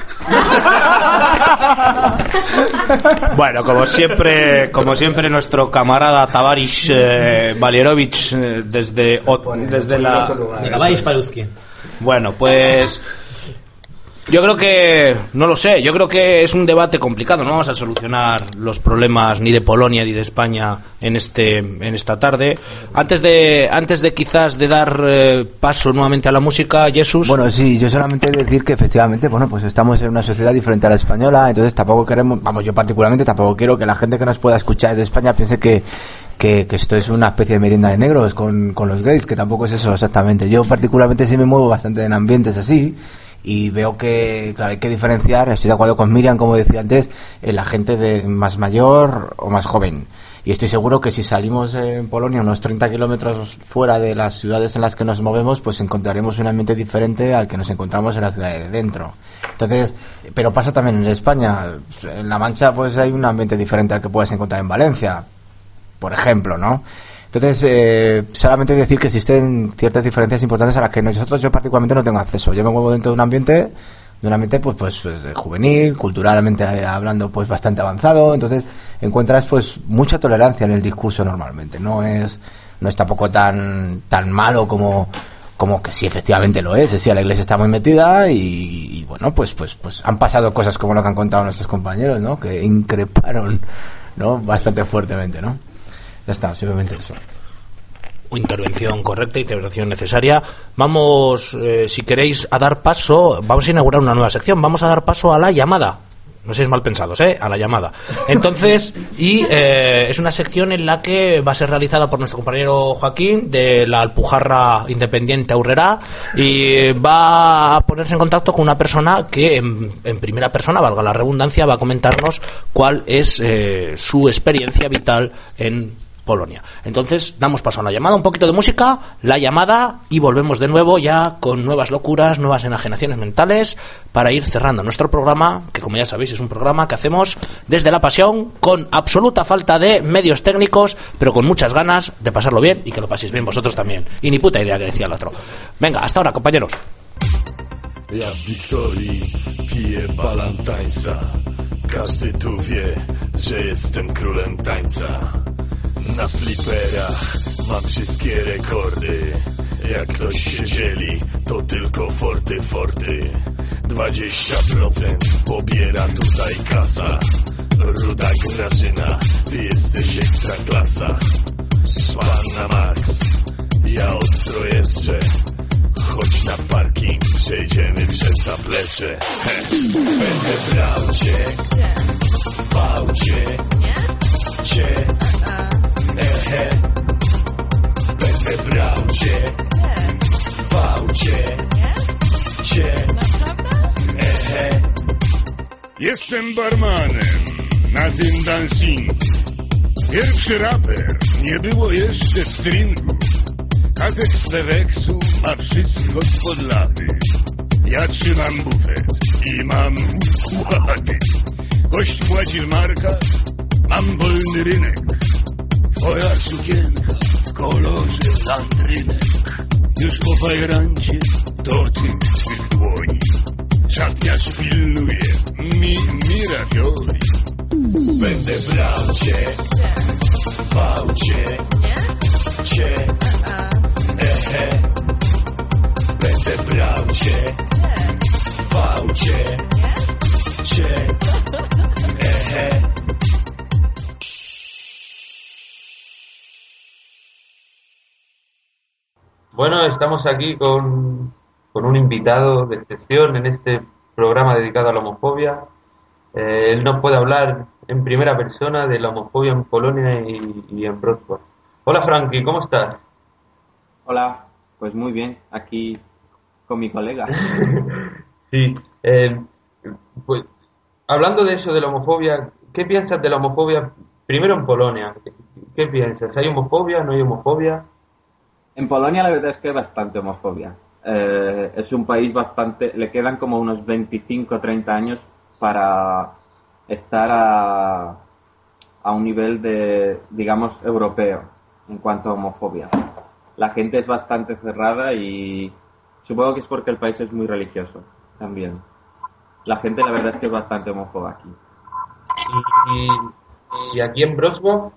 C: Bueno, como siempre nuestro camarada Tavarish Valierovich desde la...
E: Paluski.
C: Bueno, pues Yo creo que, no lo sé, yo creo que es un debate complicado. No vamos a solucionar los problemas ni de Polonia ni de España en esta tarde. Antes de quizás de dar paso nuevamente a la música, Jesús.
K: Bueno, sí, yo solamente decir que efectivamente, bueno, pues estamos en una sociedad diferente a la española, entonces tampoco queremos, vamos, yo particularmente tampoco quiero que la gente que nos pueda escuchar de España piense que esto es una especie de merienda de negros con los gays, que tampoco es eso exactamente. Yo particularmente sí me muevo bastante en ambientes así. Y veo que, claro, hay que diferenciar, estoy de acuerdo con Miriam, como decía antes, en la gente de más mayor o más joven. Y estoy seguro que si salimos en Polonia unos 30 kilómetros fuera de las ciudades en las que nos movemos, pues encontraremos un ambiente diferente al que nos encontramos en la ciudad de dentro. Entonces, pero pasa también en España. En La Mancha, pues hay un ambiente diferente al que puedes encontrar en Valencia, por ejemplo, ¿no? Entonces, solamente decir que existen ciertas diferencias importantes a las que yo particularmente no tengo acceso. Yo me muevo dentro de un ambiente pues juvenil, culturalmente hablando, pues bastante avanzado. Entonces, encuentras pues mucha tolerancia en el discurso normalmente. No es tampoco tan malo como que sí, efectivamente lo es. Es decir, la Iglesia está muy metida y bueno, pues han pasado cosas como lo que han contado nuestros compañeros, ¿no? Que increparon, ¿no? Bastante fuertemente, ¿no? Ya está, simplemente eso.
C: Intervención correcta, intervención necesaria. Vamos, si queréis, a dar paso. Vamos a inaugurar una nueva sección. Vamos a dar paso a la llamada. No seáis mal pensados, a la llamada. Entonces, es una sección en la que va a ser realizada por nuestro compañero Joaquín de la Alpujarra Independiente Aurrera, y va a ponerse en contacto con una persona que en primera persona, valga la redundancia, va a comentarnos cuál es su experiencia vital en Polonia. Entonces damos paso a la llamada, un poquito de música, la llamada, y volvemos de nuevo ya con nuevas locuras, nuevas enajenaciones mentales, para ir cerrando nuestro programa, que como ya sabéis es un programa que hacemos desde la pasión, con absoluta falta de medios técnicos, pero con muchas ganas de pasarlo bien y que lo paséis bien vosotros también. Y ni puta idea que decía el otro. Venga, hasta ahora, compañeros.
A: Ja w Wiktorii piję balantańca. Każdy tu wie, że jestem królem tańca. Na fliperach mam wszystkie rekordy. Jak ktoś się dzieli, to tylko forty. 20% pobiera tutaj kasa. Ruda Grażyna, ty jesteś ekstra klasa. Szpan na max, ja ostro jeżdżę. Chodź na parking, przejdziemy przez zaplecze. Będę brał cię w aucie, cię, będę brał cię w aucie, cię,
O: Jestem barmanem na tym dancingu. Pierwszy raper, nie było jeszcze stringu. Kazek z Feweksu ma wszystko spod lady. Ja trzymam bufet i mam układy. Gość płaci w markach, mam wolny rynek. Twoja sukienka w kolorze landrynek. Już po fajrancie dotyk twych dłoni. Szatniarz pilnuje mi ravioli.
A: Będę brał cię w aucie, cię, będę brał cię w aucie, cię,
G: Bueno, estamos aquí con un invitado de excepción en este programa dedicado a la homofobia. Él nos puede hablar en primera persona de la homofobia en Polonia y en Wrocław. Hola Frankie, ¿cómo estás?
P: Hola, pues muy bien, aquí con mi colega.
G: Sí, pues hablando de eso, de la homofobia, ¿qué piensas de la homofobia primero en Polonia? ¿Qué piensas? ¿Hay homofobia? ¿No hay homofobia?
P: En Polonia la verdad es que hay bastante homofobia. Es un país bastante... Le quedan como unos 25 o 30 años para estar a un nivel de, digamos, europeo en cuanto a homofobia. La gente es bastante cerrada y supongo que es porque el país es muy religioso también. La gente la verdad es que es bastante homófoba aquí.
G: ¿Y aquí en Wrocław?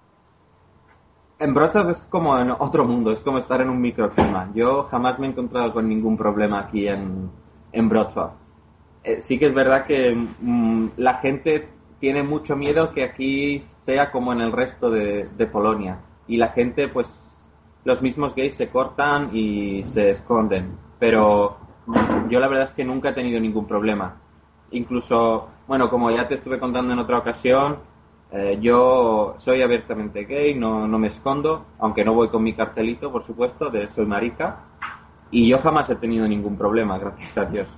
P: En Wrocław es como en otro mundo, es como estar en un microclima. Yo jamás me he encontrado con ningún problema aquí en Wrocław. sí que es verdad que la gente tiene mucho miedo que aquí sea como en el resto de Polonia. Y la gente, pues, los mismos gays se cortan y se esconden. Pero yo la verdad es que nunca he tenido ningún problema. Incluso, bueno, como ya te estuve contando en otra ocasión, yo soy abiertamente gay, no me escondo, aunque no voy con mi cartelito, por supuesto, de soy marica. Y yo jamás he tenido ningún problema, gracias a Dios.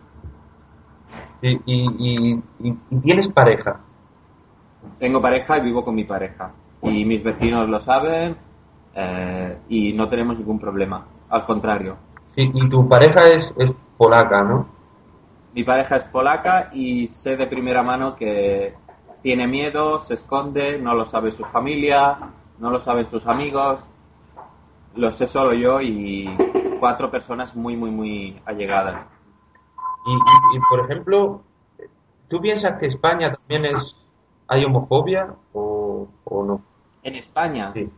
Q: ¿Y tienes pareja?
P: Tengo pareja y vivo con mi pareja. Y mis vecinos lo saben y no tenemos ningún problema. Al contrario.
Q: Sí, y tu pareja es polaca, ¿no?
P: Mi pareja es polaca y sé de primera mano que tiene miedo, se esconde, no lo sabe su familia, no lo saben sus amigos. Lo sé solo yo y 4 personas muy, muy, muy allegadas.
Q: Y por ejemplo, ¿tú piensas que España también hay homofobia o no?
P: ¿En España?
Q: Sí.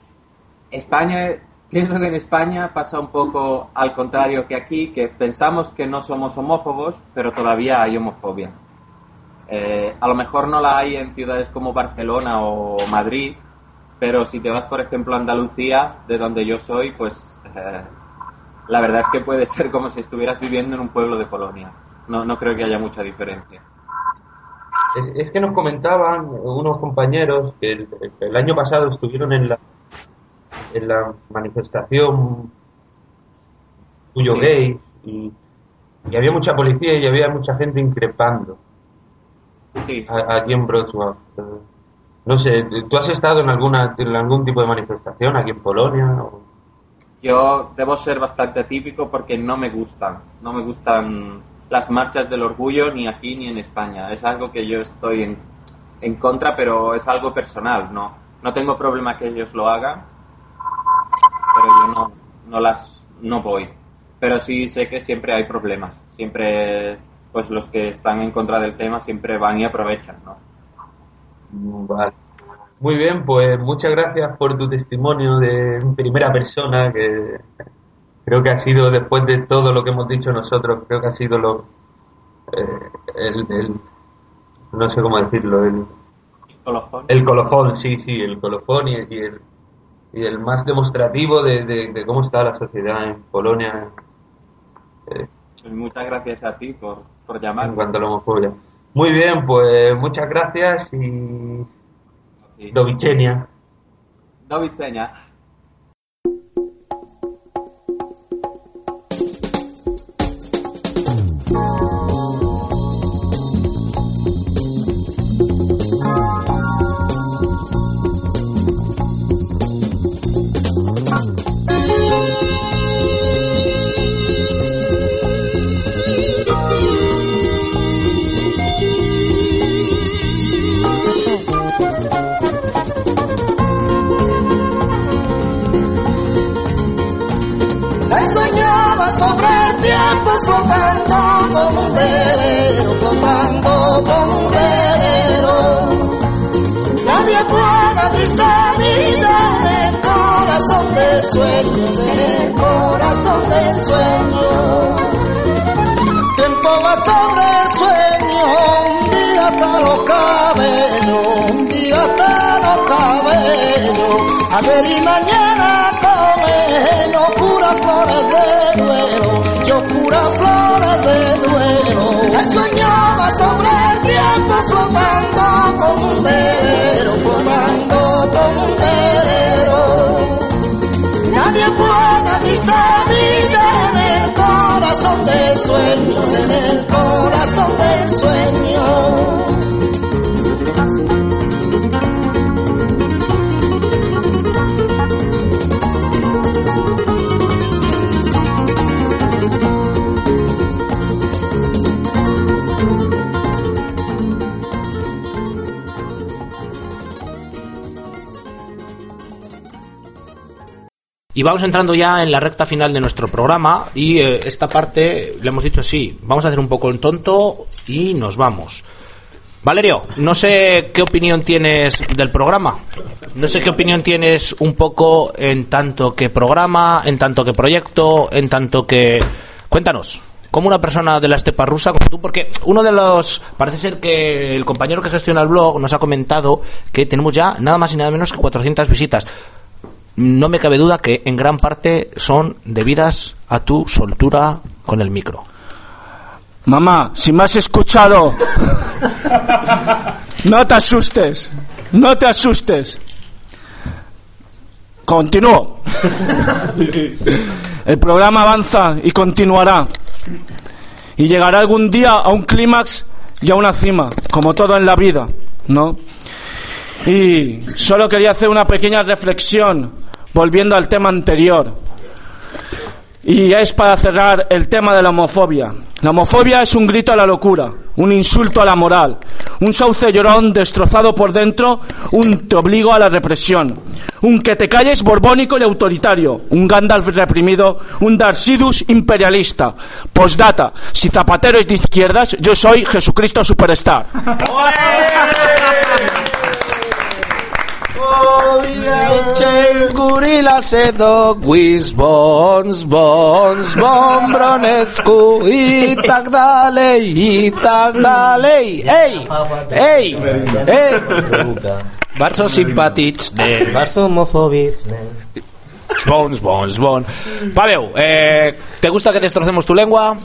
P: Pienso que en España pasa un poco al contrario que aquí, que pensamos que no somos homófobos, pero todavía hay homofobia. A lo mejor no la hay en ciudades como Barcelona o Madrid, pero si te vas, por ejemplo, a Andalucía, de donde yo soy, pues la verdad es que puede ser como si estuvieras viviendo en un pueblo de Polonia. No creo que haya mucha diferencia.
Q: Es que nos comentaban unos compañeros que el año pasado estuvieron en la manifestación Cuyo Gay y había mucha policía y había mucha gente increpando aquí en Wrocław. No sé, ¿tú has estado en algún tipo de manifestación aquí en Polonia?
P: Yo debo ser bastante atípico porque no me gustan las marchas del orgullo ni aquí ni en España. Es algo que yo estoy en contra, pero es algo personal. No tengo problema que ellos lo hagan, pero yo no voy. Pero sí sé que siempre hay problemas. Siempre, pues los que están en contra del tema siempre van y aprovechan, ¿no?
Q: Vale. Muy bien, pues muchas gracias por tu testimonio de primera persona, que creo que ha sido, después de todo lo que hemos dicho nosotros, creo que ha sido no sé cómo decirlo, el
P: colofón.
Q: El colofón, sí, el colofón y el más demostrativo de cómo está la sociedad en Polonia.
P: Muchas gracias a ti por llamar.
Q: En cuanto a la homofobia. Muy bien, pues muchas gracias y do widzenia.
P: Do widzenia.
M: Sobre el tiempo flotando como un velero, flotando como un velero. Nadie puede abrir semilla en el corazón del sueño, en el corazón del sueño. Tiempo va sobre el sueño, un día hasta los cabellos, un día hasta los cabellos. Ayer y mañana come, no cura flores de duelo, yo cura flores de duelo. El sueño va sobre el tiempo flotando como un velero, flotando como un velero. Nadie puede abrir semilla en el corazón del sueño, en el corazón del sueño.
C: Y vamos entrando ya en la recta final de nuestro programa y esta parte le hemos dicho así, vamos a hacer un poco el tonto y nos vamos. Valerio, no sé qué opinión tienes del programa, no sé qué opinión tienes un poco en tanto que programa, en tanto que proyecto, en tanto que... Cuéntanos. como una persona de la estepa rusa como tú, porque uno de los, parece ser que el compañero que gestiona el blog nos ha comentado que tenemos ya nada más y nada menos que 400 visitas. No me cabe duda que en gran parte son debidas a tu soltura con el micro.
L: Mamá, si me has escuchado, no te asustes, no te asustes. Continúo. El programa avanza y continuará. Y llegará algún día a un clímax y a una cima, como todo en la vida, ¿no? Y solo quería hacer una pequeña reflexión, volviendo al tema anterior. Y es para cerrar el tema de la homofobia. La homofobia es un grito a la locura, un insulto a la moral, un sauce llorón destrozado por dentro, un te obligo a la represión, un que te calles borbónico y autoritario, un Gandalf reprimido, un Darcidus imperialista. Postdata, si Zapatero es de izquierdas, yo soy Jesucristo Superstar.
C: Gorilla Sedok, Wisbons, Bons, Bombronecku, i tak dalej, ej, ej, ej. Bardzo sympatyczny,
E: bardzo homofobiczny.
C: Bon. Paweł, ¿te gusta que destrocemos tu lengua?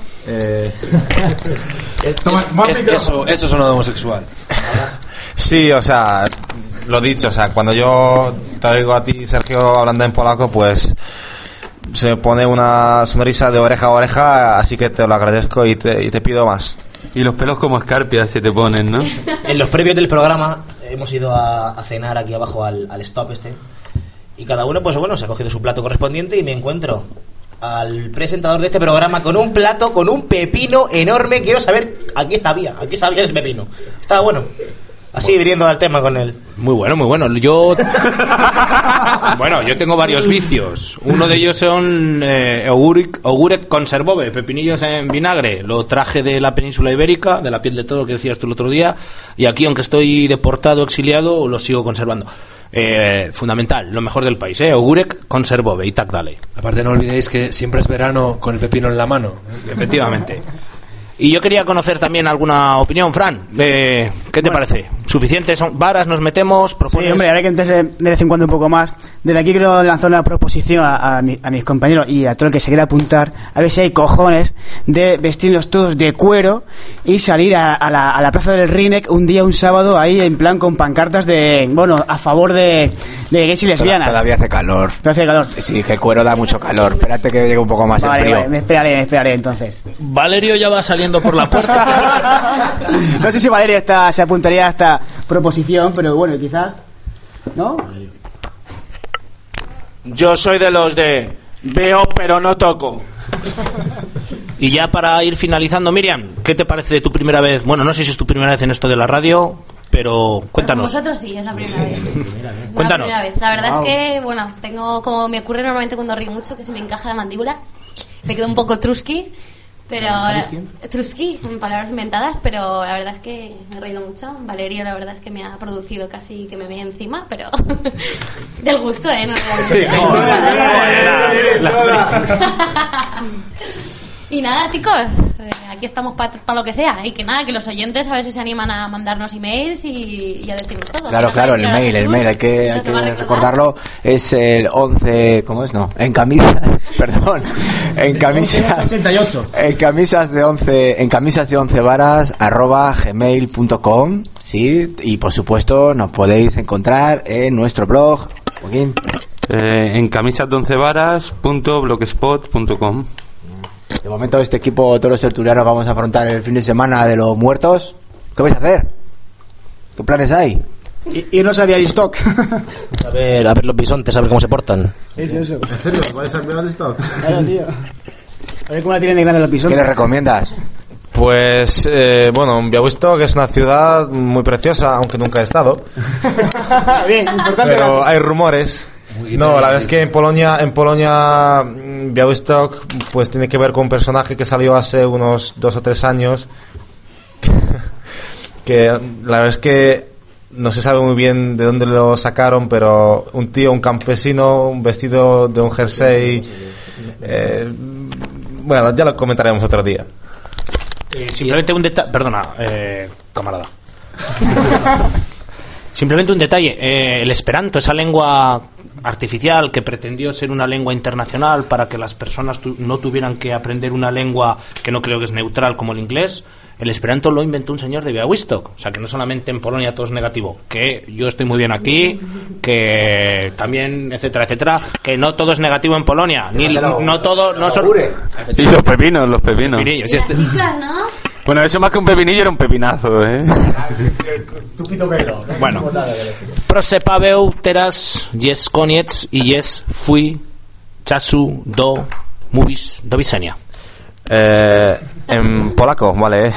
F: Eso suena de homosexual.
I: Sí, o sea, lo dicho, o sea, cuando yo te oigo a ti, Sergio, hablando en polaco, pues se me pone una sonrisa de oreja a oreja, así que te lo agradezco y te pido más.
G: Y los pelos como escarpias se te ponen, ¿no?
E: En los previos del programa hemos ido a cenar aquí abajo al stop este, y cada uno, pues bueno, se ha cogido su plato correspondiente y me encuentro al presentador de este programa con un plato, con un pepino enorme. Quiero saber a qué sabía ese pepino. Estaba bueno. Así, viniendo al tema con él.
C: Muy bueno. Yo tengo varios vicios. Uno de ellos son ogurek conservove, pepinillos en vinagre. Lo traje de la península ibérica, de la piel de todo que decías tú el otro día. Y aquí, aunque estoy deportado, exiliado, lo sigo conservando. Fundamental, lo mejor del país, ogurek conservove y tak dalej.
F: Aparte, no olvidéis que siempre es verano con el pepino en la mano.
C: Efectivamente. Y yo quería conocer también alguna opinión, Fran. ¿Qué te parece? ¿Suficientes varas nos metemos? ¿Propones?
D: Sí, hombre, ahora que entres de vez en cuando un poco más. Desde aquí quiero lanzar una proposición a mis compañeros y a todo el que se quiera apuntar, a ver si hay cojones de vestirnos todos de cuero y salir a la plaza del Rinek un sábado, ahí en plan con pancartas a favor de gays y lesbianas.
K: Todavía hace calor. Sí, que el cuero da mucho calor. Espérate que llegue un poco más el frío.
D: Vale, me esperaré entonces.
C: Valerio ya va saliendo por la puerta.
D: No sé si Valerio se apuntaría a esta proposición, pero bueno, quizás, ¿no?
L: Yo soy de los de veo pero no toco.
C: Y ya para ir finalizando, Miriam, ¿qué te parece de tu primera vez? Bueno, no sé si es tu primera vez en esto de la radio, pero cuéntanos.
J: Vosotros sí, es la primera vez.
C: Cuéntanos.
J: La primera vez. La verdad es que, bueno, tengo, como me ocurre normalmente cuando río mucho, que se me encaja la mandíbula, me quedo un poco trusky. Pero trusky, en palabras inventadas, pero la verdad es que me he reído mucho. Valerio, la verdad es que me ha producido casi que me vea encima, pero del gusto, no Y nada, chicos, aquí estamos para lo que sea. Y que nada, que los oyentes a ver si se animan a mandarnos emails y a decirnos todo.
K: Claro, el mail, hay que recordarlo. Es el 11, ¿cómo es? No, en camisas, perdón. En camisas 68. En camisas de 11 varas @gmail.com, sí, y por supuesto nos podéis encontrar en nuestro blog, Joaquín.
G: En camisas11varas.blogspot.com.
K: De momento este equipo, todos los tertulianos, vamos a afrontar el fin de semana de los muertos. ¿Qué vais a hacer? ¿Qué planes hay?
D: Irnos a Bialystok.
E: A ver los bisontes, a ver cómo se portan.
D: Eso.
H: ¿En serio? ¿Vais a Bialystok?
D: Claro, tío. A ver cómo la tienen de grande los bisontes.
K: ¿Qué les recomiendas?
I: Pues, Białystok es una ciudad muy preciosa, aunque nunca he estado.
D: Bien, importante.
I: Pero hay rumores. No, la verdad es que en Polonia Białystok pues tiene que ver con un personaje que salió hace unos 2 o 3 años que la verdad es que no se sabe muy bien de dónde lo sacaron, pero un campesino, un vestido de un jersey, bueno, ya lo comentaremos otro día.
C: Simplemente un detalle. Perdona, camarada. Simplemente un detalle. El esperanto, esa lengua artificial que pretendió ser una lengua internacional para que las personas no tuvieran que aprender una lengua que no creo que es neutral como el inglés, el esperanto lo inventó un señor de Białystok. O sea, que no solamente en Polonia todo es negativo, que yo estoy muy bien aquí, que también, etcétera, etcétera, que no todo es negativo en Polonia, ni no todo, no solo...
G: Y los pepinos.
C: Pepinillos,
G: Bueno, eso más que un pepinillo era un pepinazo,
K: Tupido pelo.
C: Bueno, proszę Paweł, teraz jest koniec i jest twój czasu do mówisz do widzenia.
I: Polako, vale.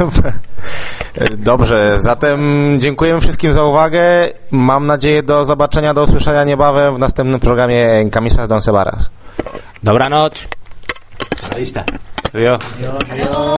I: Dobrze, zatem dziękuję wszystkim za uwagę. Mam nadzieję do zobaczenia, do usłyszenia niebawem w następnym programie Camisas de Once Varas.
C: Dobranoc.
K: Ahí está.
I: Adiós.
N: Adiós.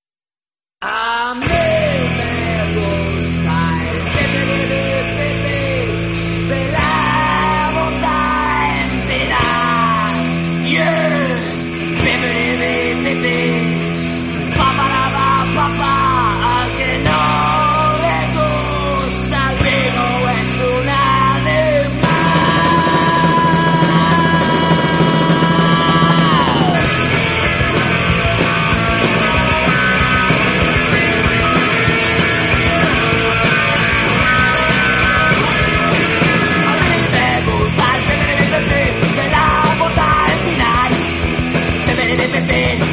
N: Pepe.